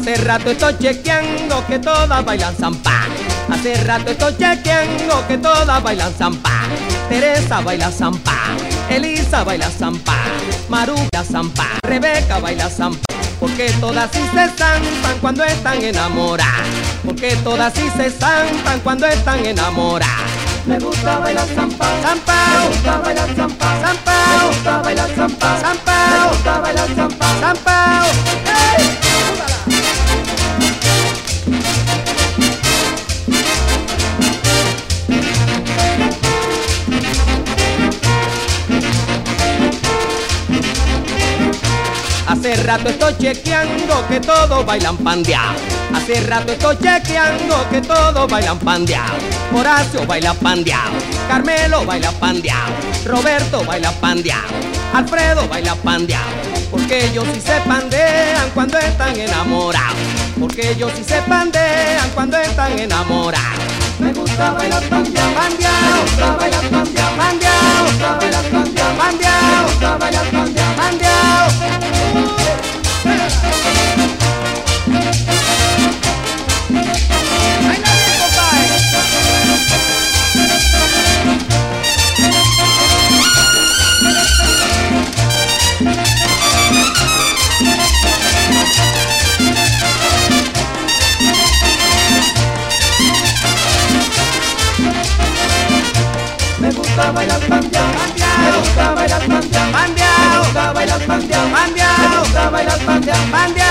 Hace rato estoy chequeando que todas bailan zampá. Hace rato estoy chequeando que todas bailan zampá. Teresa baila zampá, Elisa baila zampá, Maru baila zampá, Rebeca baila zampá. Porque todas sí se zampan cuando están enamoradas. Porque todas sí se zampan cuando están enamoradas. Me gusta bailar zampao, Zampao, me gusta bailar zampao, zampao, me gusta bailar zampao, zampao, me gusta bailar zampao. zampao. ¡Ey! Hace rato estoy chequeando que todos bailan pandeado. Hace rato estoy chequeando que todos bailan pandeado. Horacio baila pandeado, Carmelo baila pandeado, Roberto baila pandeado, Alfredo baila pandeado. Porque ellos sí se pandean cuando están enamorados. Porque ellos sí se pandean cuando están enamorados. Me gusta bailar pandeao, me Pandeado, gusta bailar pandeao, me pandeado, gusta bailar pandeao, me pandeado, gusta bailar pandeao. pandeado. Me gusta bailar pandeao, me gusta bailar pandeao, me Pandeado, gusta bailar pandeao, me pandeado, gusta bailar pandeao. pandeado.